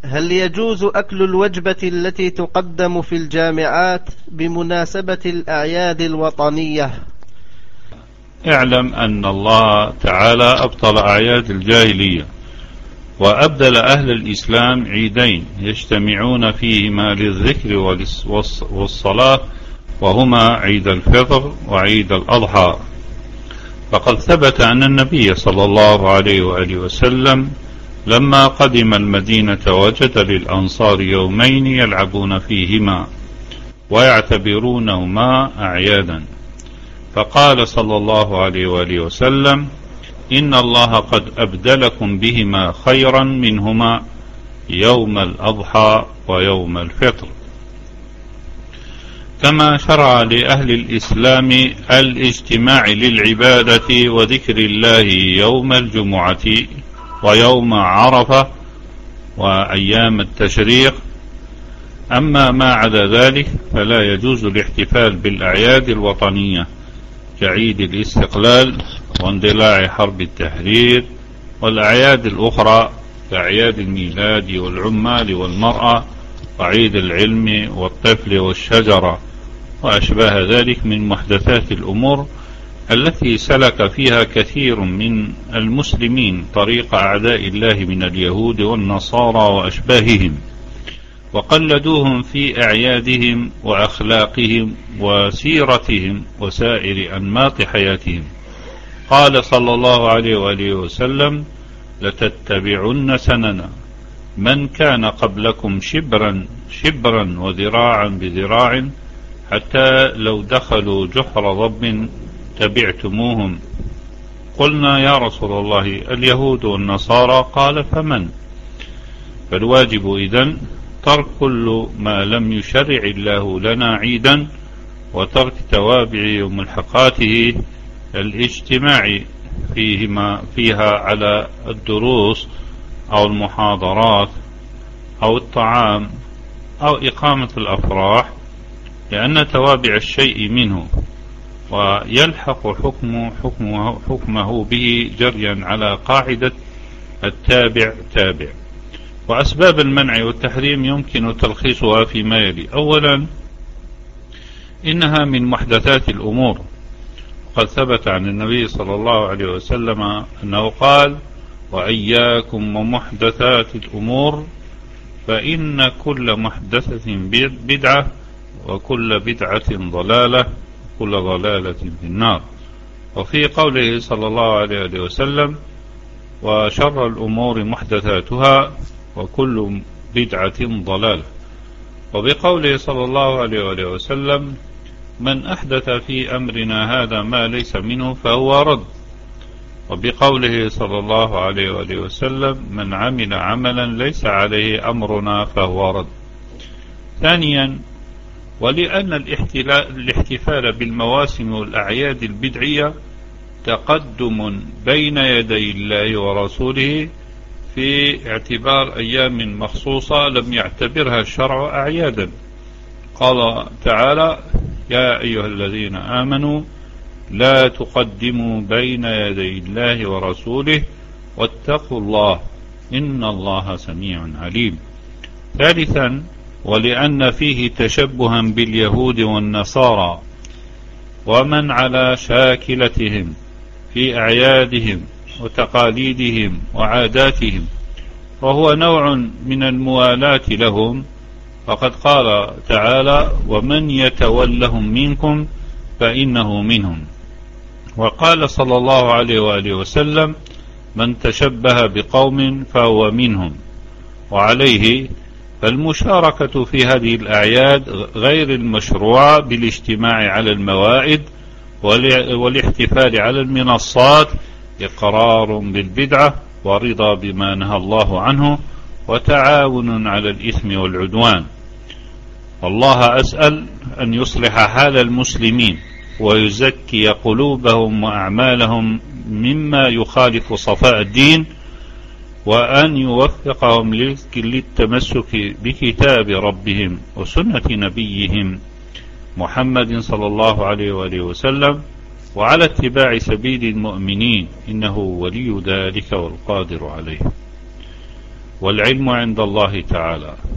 هل يجوز أكل الوجبة التي تقدم في الجامعات بمناسبة الأعياد الوطنية؟ اعلم أن الله تعالى أبطل أعياد الجاهلية، وأبدل أهل الإسلام عيدين يجتمعون فيهما للذكر والصلاة، وهما عيد الفطر وعيد الأضحى. فقد ثبت أن النبي صلى الله عليه وآله وسلم لما قدم المدينة وجد للأنصار يومين يلعبون فيهما ويعتبرونهما أعيادا، فقال صلى الله عليه وآله وسلم: إن الله قد أبدلكم بهما خيرا منهما يوم الأضحى ويوم الفطر. كما شرع لأهل الإسلام الاجتماع للعبادة وذكر الله يوم الجمعة ويوم عرفة وأيام التشريق. أما ما عدا ذلك فلا يجوز الاحتفال بالأعياد الوطنية كعيد الاستقلال واندلاع حرب التحرير، والأعياد الأخرى كأعياد الميلاد والعمال والمرأة وعيد العلم والطفل والشجرة وأشباه ذلك من محدثات الأمور التي سلك فيها كثير من المسلمين طريق أعداء الله من اليهود والنصارى وأشباههم، وقلدوهم في أعيادهم وأخلاقهم وسيرتهم وسائر أنماط حياتهم. قال صلى الله عليه وآله وسلم: لتتبعن سنن من كان قبلكم شبرا شبرا وذراعا بذراع، حتى لو دخلوا جحر ضب تبعتموهم. قلنا: يا رسول الله اليهود والنصارى؟ قال: فمن؟ فالواجب إذن ترك كل ما لم يشرع الله لنا عيدا، وترك توابع وملحقاته، الاجتماع فيها على الدروس أو المحاضرات أو الطعام أو إقامة الأفراح، لأن توابع الشيء منه ويلحق حكمه به جريا على قاعدة التابع تابع. وأسباب المنع والتحريم يمكن تلخيصها فيما يلي: أولا، إنها من محدثات الأمور، قد ثبت عن النبي صلى الله عليه وسلم أنه قال: وإياكم ومحدثات الأمور، فإن كل محدثة بدعة، وكل بدعة ضلالة، وكل ضلالة في النار. وفي قوله صلى الله عليه وسلم: وشر الأمور محدثاتها، وكل بدعة ضلالة. وبقوله صلى الله عليه وسلم: من أحدث في أمرنا هذا ما ليس منه فهو رد. وبقوله صلى الله عليه وسلم: من عمل عملا ليس عليه أمرنا فهو رد. ثانيا، ولأن الاحتفال بالمواسم والأعياد البدعية تقدم بين يدي الله ورسوله في اعتبار أيام مخصوصة لم يعتبرها الشرع أعيادا. قال تعالى: يا أيها الذين آمنوا لا تقدموا بين يدي الله ورسوله واتقوا الله إن الله سميع عليم. ثالثا، ولأن فيه تشبها باليهود والنصارى ومن على شاكلتهم في أعيادهم وتقاليدهم وعاداتهم، وهو نوع من الموالاة لهم، فقد قال تعالى: ومن يتولهم منكم فإنه منهم. وقال صلى الله عليه وآله وسلم: من تشبه بقوم فهو منهم. وعليه فالمشاركة في هذه الأعياد غير المشروعة بالاجتماع على الموائد والاحتفال على المنصات إقرار بالبدعة ورضا بما نهى الله عنه وتعاون على الإثم والعدوان. والله أسأل أن يصلح حال المسلمين ويزكي قلوبهم وأعمالهم مما يخالف صفاء الدين، وأن يوفقهم للتمسك بكتاب ربهم وسنة نبيهم محمد صلى الله عليه وآله وسلم، وعلى اتباع سبيل المؤمنين، إنه ولي ذلك والقادر عليه. والعلم عند الله تعالى.